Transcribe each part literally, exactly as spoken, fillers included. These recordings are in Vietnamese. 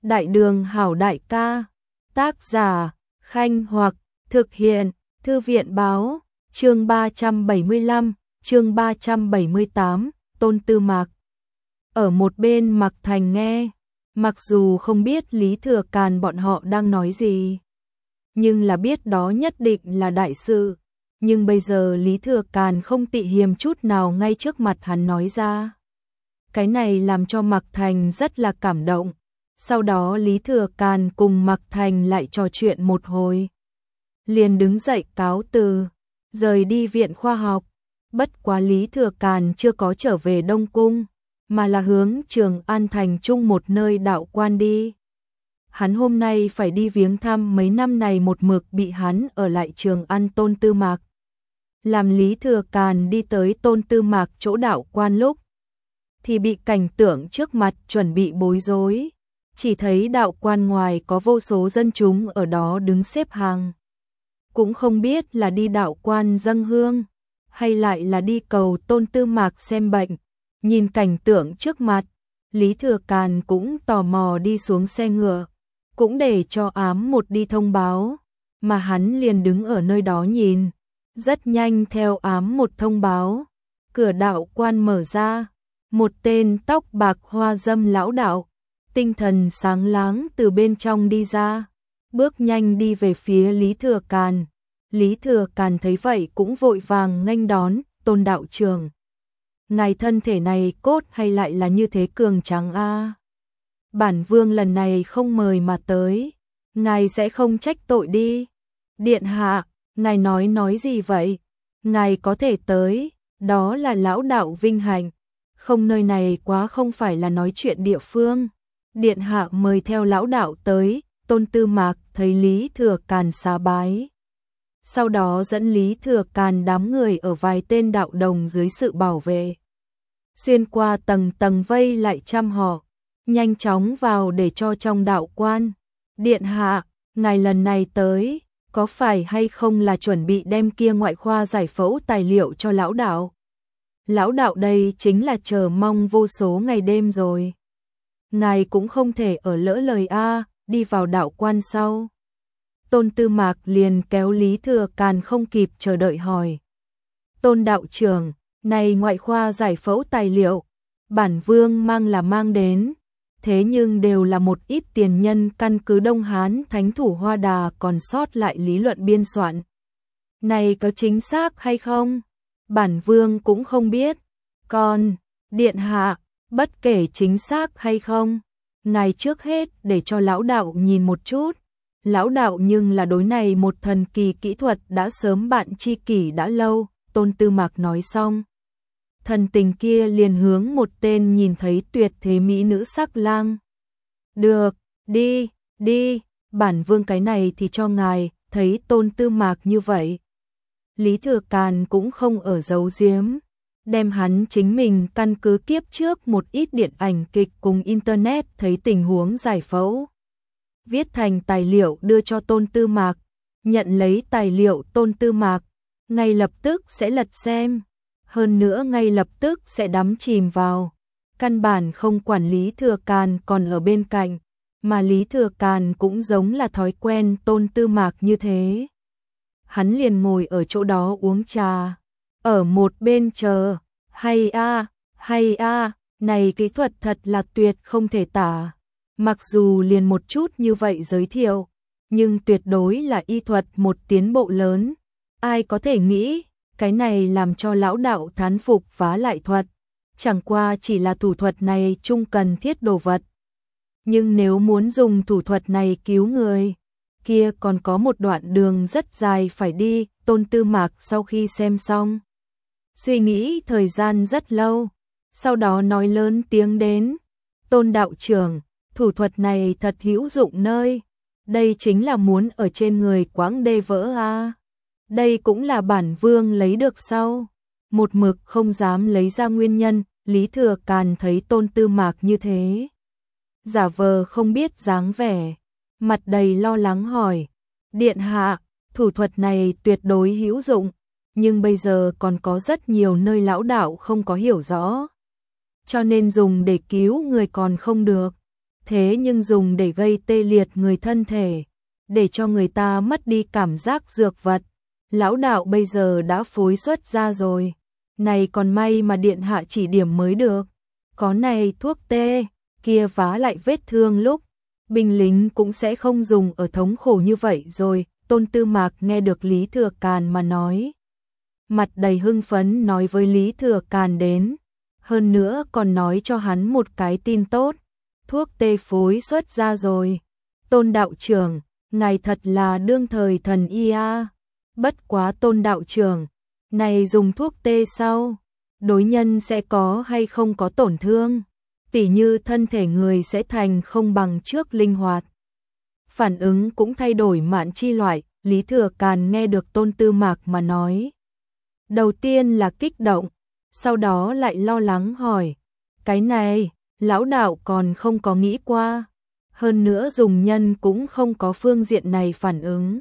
Đại đường hảo đại ca, tác giả, Khanh Hoặc, thực hiện, Thư viện báo, chương ba trăm bảy mươi lăm, chương ba trăm bảy mươi tám, Tôn Tư Mạc. Ở một bên Mạc Thành nghe, mặc dù không biết Lý Thừa Càn bọn họ đang nói gì, nhưng là biết đó nhất định là đại sự. Nhưng bây giờ Lý Thừa Càn không tị hiềm chút nào ngay trước mặt hắn nói ra. Cái này làm cho Mạc Thành rất là cảm động. Sau đó Lý Thừa Càn cùng Mạc Thành lại trò chuyện một hồi. Liền đứng dậy cáo từ, rời đi viện khoa học. Bất quá Lý Thừa Càn chưa có trở về Đông Cung, mà là hướng Trường An Thành Trung một nơi đạo quan đi. Hắn hôm nay phải đi viếng thăm mấy năm này một mực bị hắn ở lại Trường An Tôn Tư Mạc. Làm Lý Thừa Càn đi tới Tôn Tư Mạc chỗ đạo quan lúc, thì bị cảnh tượng trước mặt chuẩn bị bối rối. Chỉ thấy đạo quan ngoài có vô số dân chúng ở đó đứng xếp hàng. Cũng không biết là đi đạo quan dâng hương, hay lại là đi cầu Tôn Tư Mạc xem bệnh. Nhìn cảnh tượng trước mặt, Lý Thừa Càn cũng tò mò đi xuống xe ngựa, cũng để cho ám một đi thông báo, mà hắn liền đứng ở nơi đó nhìn. Rất nhanh theo ám một thông báo, cửa đạo quan mở ra, một tên tóc bạc hoa dâm lão đạo, tinh thần sáng láng từ bên trong đi ra, bước nhanh đi về phía Lý Thừa Càn. Lý Thừa Càn thấy vậy cũng vội vàng nghênh đón, Tôn đạo trưởng. Ngài thân thể này cốt hay lại là như thế cường tráng a? Bản vương lần này không mời mà tới, ngài sẽ không trách tội đi. Điện hạ, ngài nói nói gì vậy? Ngài có thể tới, đó là lão đạo vinh hạnh. Không, nơi này quá không phải là nói chuyện địa phương. Điện hạ mời theo lão đạo tới. Tôn Tư Mạc thấy Lý Thừa Càn xá bái. Sau đó dẫn Lý Thừa Càn đám người ở vài tên đạo đồng dưới sự bảo vệ, xuyên qua tầng tầng vây lại trăm họ, nhanh chóng vào để cho trong đạo quan. Điện hạ, ngài lần này tới, có phải hay không là chuẩn bị đem kia ngoại khoa giải phẫu tài liệu cho lão đạo? Lão đạo đây chính là chờ mong vô số ngày đêm rồi. Ngài cũng không thể ở lỡ lời a, đi vào đạo quan sau. Tôn Tư Mạc liền kéo Lý Thừa Càn không kịp chờ đợi hỏi. Tôn đạo trưởng, này ngoại khoa giải phẫu tài liệu, bản vương mang là mang đến, thế nhưng đều là một ít tiền nhân căn cứ Đông Hán Thánh Thủ Hoa Đà còn sót lại lý luận biên soạn. Này có chính xác hay không? Bản vương cũng không biết. Còn, điện hạ, bất kể chính xác hay không, ngài trước hết để cho lão đạo nhìn một chút. Lão đạo nhưng là đối này một thần kỳ kỹ thuật đã sớm bạn chi kỷ đã lâu. Tôn Tư Mạc nói xong, thần tình kia liền hướng một tên nhìn thấy tuyệt thế mỹ nữ sắc lang. Được, đi, đi, bản vương cái này thì cho ngài. Thấy Tôn Tư Mạc như vậy, Lý Thừa Càn cũng không ở giấu giếm, đem hắn chính mình căn cứ kiếp trước một ít điện ảnh kịch cùng internet thấy tình huống giải phẫu, viết thành tài liệu đưa cho Tôn Tư Mạc. Nhận lấy tài liệu, Tôn Tư Mạc ngay lập tức sẽ lật xem, hơn nữa ngay lập tức sẽ đắm chìm vào, căn bản không quản Lý Thừa Càn còn ở bên cạnh, mà Lý Thừa Càn cũng giống là thói quen Tôn Tư Mạc như thế. Hắn liền ngồi ở chỗ đó uống trà, ở một bên chờ. Hay a, hay a, này kỹ thuật thật là tuyệt không thể tả. Mặc dù liền một chút như vậy giới thiệu, nhưng tuyệt đối là y thuật một tiến bộ lớn. Ai có thể nghĩ, cái này làm cho lão đạo thán phục phá lại thuật. Chẳng qua chỉ là thủ thuật này chung cần thiết đồ vật. Nhưng nếu muốn dùng thủ thuật này cứu người, kia còn có một đoạn đường rất dài phải đi. Tôn Tư Mạc sau khi xem xong, suy nghĩ thời gian rất lâu, sau đó nói lớn tiếng đến. Tôn đạo trưởng, thủ thuật này thật hữu dụng nơi. Đây chính là muốn ở trên người quãng đê vỡ a. Đây cũng là bản vương lấy được sau. Một mực không dám lấy ra nguyên nhân. Lý Thừa Càn thấy Tôn Tư Mạc như thế, giả vờ không biết dáng vẻ, mặt đầy lo lắng hỏi. Điện hạ, thủ thuật này tuyệt đối hữu dụng, nhưng bây giờ còn có rất nhiều nơi lão đạo không có hiểu rõ, cho nên dùng để cứu người còn không được. thế nhưng dùng để gây tê liệt người thân thể, để cho người ta mất đi cảm giác dược vật. Lão đạo bây giờ đã phối xuất ra rồi. Này còn may mà điện hạ chỉ điểm mới được. Có này thuốc tê, kia vá lại vết thương lúc. Binh lính cũng sẽ không dùng ở thống khổ như vậy rồi. Tôn Tư Mạc nghe được Lý Thừa Càn mà nói. Mặt đầy hưng phấn nói với Lý Thừa Càn đến. Hơn nữa còn nói cho hắn một cái tin tốt. Thuốc tê phối xuất ra rồi. Tôn đạo trưởng, ngài thật là đương thời thần y a. Bất quá Tôn đạo trưởng, này dùng thuốc tê sau, đối nhân sẽ có hay không có tổn thương, tỉ như thân thể người sẽ thành không bằng trước linh hoạt. Phản ứng cũng thay đổi mạn chi loại, Lý Thừa Càn nghe được Tôn Tư Mạc mà nói. Đầu tiên là kích động, sau đó lại lo lắng hỏi, cái này, lão đạo còn không có nghĩ qua, hơn nữa dùng nhân cũng không có phương diện này phản ứng.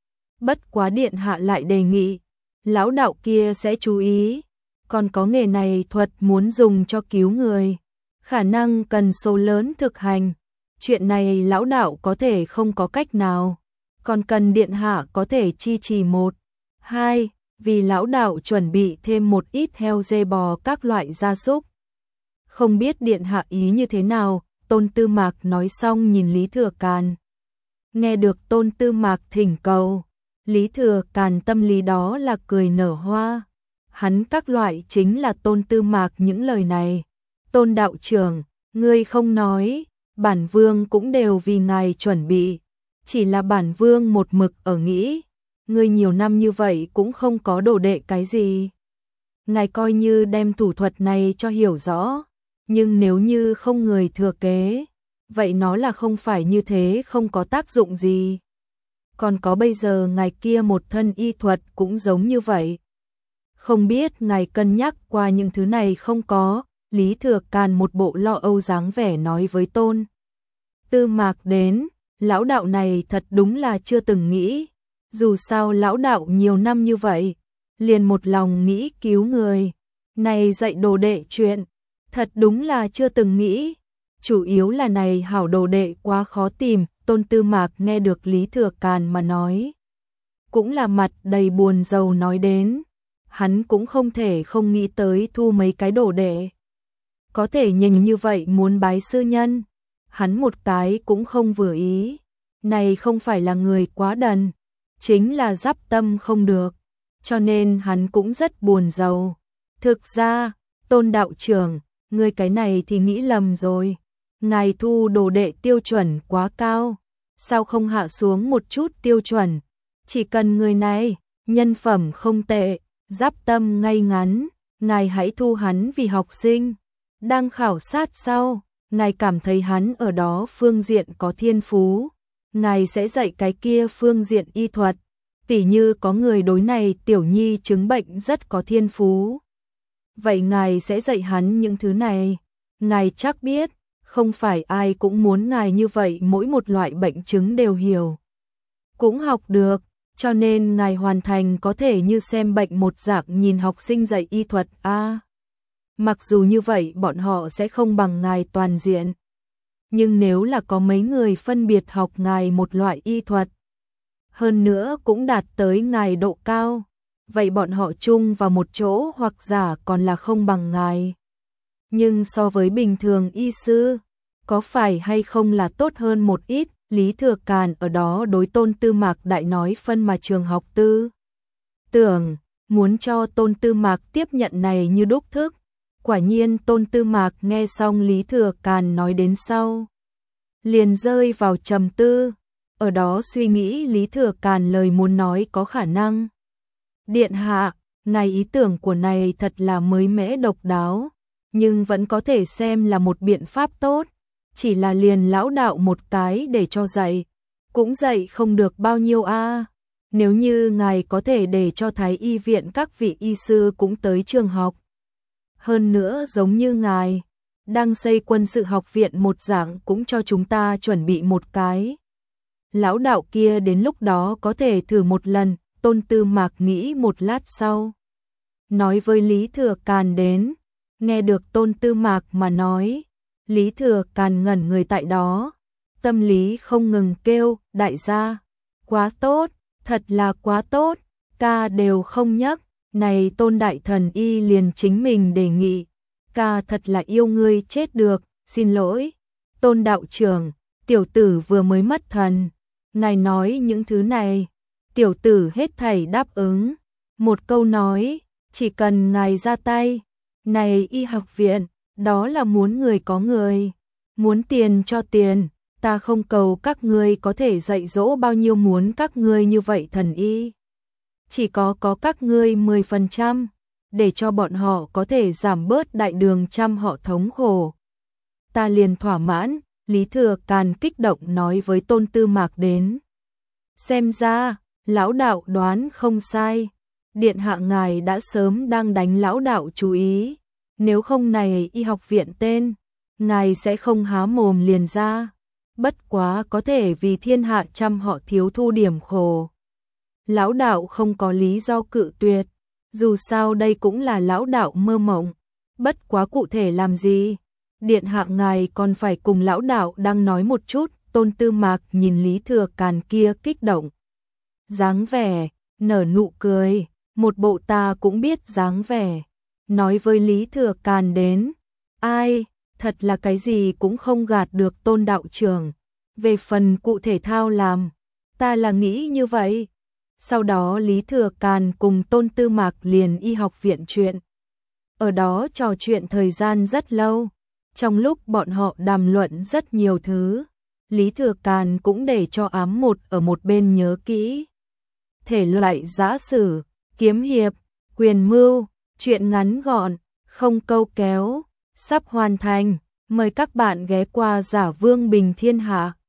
Bất quá điện hạ lại đề nghị, lão đạo kia sẽ chú ý, còn có nghề này thuật muốn dùng cho cứu người, khả năng cần số lớn thực hành, chuyện này lão đạo có thể không có cách nào, còn cần điện hạ có thể chi trì một, hai, vì lão đạo chuẩn bị thêm một ít heo dê bò các loại gia súc. Không biết điện hạ ý như thế nào, Tôn Tư Mạc nói xong nhìn Lý Thừa Càn. Nghe được Tôn Tư Mạc thỉnh cầu, Lý Thừa Càn tâm lý đó là cười nở hoa. Hắn các loại chính là Tôn Tư Mạc những lời này. Tôn đạo trưởng, ngươi không nói, bản vương cũng đều vì ngài chuẩn bị. Chỉ là bản vương một mực ở nghĩ, ngươi nhiều năm như vậy cũng không có đồ đệ cái gì. Ngài coi như đem thủ thuật này cho hiểu rõ, nhưng nếu như không người thừa kế, vậy nó là không phải như thế không có tác dụng gì. Còn có bây giờ ngài kia một thân y thuật cũng giống như vậy. Không biết ngài cân nhắc qua những thứ này không có, Lý Thừa Càn một bộ lo âu dáng vẻ nói với Tôn Tư Mạc đến, lão đạo này thật đúng là chưa từng nghĩ, dù sao lão đạo nhiều năm như vậy, liền một lòng nghĩ cứu người, này dạy đồ đệ chuyện, thật đúng là chưa từng nghĩ, chủ yếu là này hảo đồ đệ quá khó tìm. Tôn Tư Mạc nghe được Lý Thừa Càn mà nói, cũng là mặt đầy buồn rầu nói đến, hắn cũng không thể không nghĩ tới thu mấy cái đồ đệ. Có thể nhìn như vậy muốn bái sư nhân, hắn một cái cũng không vừa ý, này không phải là người quá đần, chính là giáp tâm không được, cho nên hắn cũng rất buồn rầu. Thực ra, Tôn đạo trưởng, ngươi cái này thì nghĩ lầm rồi. Ngài thu đồ đệ tiêu chuẩn quá cao, sao không hạ xuống một chút tiêu chuẩn, chỉ cần người này, nhân phẩm không tệ, giáp tâm ngay ngắn, ngài hãy thu hắn vì học sinh. Đang khảo sát sau, ngài cảm thấy hắn ở đó phương diện có thiên phú, ngài sẽ dạy cái kia phương diện y thuật, tỉ như có người đối này tiểu nhi chứng bệnh rất có thiên phú. Vậy ngài sẽ dạy hắn những thứ này, ngài chắc biết. Không phải ai cũng muốn ngài như vậy mỗi một loại bệnh chứng đều hiểu, cũng học được, cho nên ngài hoàn thành có thể như xem bệnh một dạng nhìn học sinh dạy y thuật a. À, mặc dù như vậy bọn họ sẽ không bằng ngài toàn diện, nhưng nếu là có mấy người phân biệt học ngài một loại y thuật, hơn nữa cũng đạt tới ngài độ cao, vậy bọn họ chung vào một chỗ hoặc giả còn là không bằng ngài. Nhưng so với bình thường y sư, có phải hay không là tốt hơn một ít, Lý Thừa Càn ở đó đối Tôn Tư Mạc đại nói phân mà trường học tư. Tưởng, muốn cho Tôn Tư Mạc tiếp nhận này như đúc thức. Quả nhiên Tôn Tư Mạc nghe xong Lý Thừa Càn nói đến sau, liền rơi vào trầm tư, ở đó suy nghĩ Lý Thừa Càn lời muốn nói có khả năng. Điện hạ, ngài ý tưởng của này thật là mới mẻ độc đáo, nhưng vẫn có thể xem là một biện pháp tốt, chỉ là liền lão đạo một cái để cho dạy, cũng dạy không được bao nhiêu a. À. Nếu như ngài có thể để cho Thái y viện các vị y sư cũng tới trường học. Hơn nữa giống như ngài, đang xây quân sự học viện một dạng cũng cho chúng ta chuẩn bị một cái. Lão đạo kia đến lúc đó có thể thử một lần, Tôn Tư Mạc nghĩ một lát sau. Nói với Lý Thừa Càn đến, nghe được Tôn Tư Mạc mà nói, Lý Thừa Càn ngẩn người tại đó, tâm lý không ngừng kêu, đại gia, quá tốt, thật là quá tốt, ca đều không nhắc, này Tôn đại thần y liền chính mình đề nghị, ca thật là yêu ngươi chết được, xin lỗi, Tôn đạo trưởng, tiểu tử vừa mới mất thần, ngài nói những thứ này, tiểu tử hết thảy đáp ứng, một câu nói, chỉ cần ngài ra tay, này y học viện, đó là muốn người có người, muốn tiền cho tiền, ta không cầu các ngươi có thể dạy dỗ bao nhiêu muốn các ngươi như vậy thần y. Chỉ có có các ngươi mười phần trăm, để cho bọn họ có thể giảm bớt đại đường trăm họ thống khổ. Ta liền thỏa mãn, Lý Thừa Càn kích động nói với Tôn Tư Mạc đến. Xem ra, lão đạo đoán không sai, điện hạ ngài đã sớm đang đánh lão đạo chú ý, nếu không này y học viện tên, ngài sẽ không há mồm liền ra, bất quá có thể vì thiên hạ trăm họ thiếu thu điểm khổ. Lão đạo không có lý do cự tuyệt, dù sao đây cũng là lão đạo mơ mộng, bất quá cụ thể làm gì, điện hạ ngài còn phải cùng lão đạo đang nói một chút. Tôn Tư Mạc nhìn Lý Thừa Càn kia kích động, dáng vẻ, nở nụ cười, một bộ ta cũng biết dáng vẻ, nói với Lý Thừa Càn đến, ai, thật là cái gì cũng không gạt được Tôn đạo trưởng, về phần cụ thể thao làm, ta là nghĩ như vậy. Sau đó Lý Thừa Càn cùng Tôn Tư Mạc liền y học viện chuyện, ở đó trò chuyện thời gian rất lâu, trong lúc bọn họ đàm luận rất nhiều thứ. Lý Thừa Càn cũng để cho ám một ở một bên nhớ kỹ. Thể loại giã sử, kiếm hiệp, quyền mưu, chuyện ngắn gọn, không câu kéo, sắp hoàn thành. Mời các bạn ghé qua Giả Vương Bình Thiên Hạ.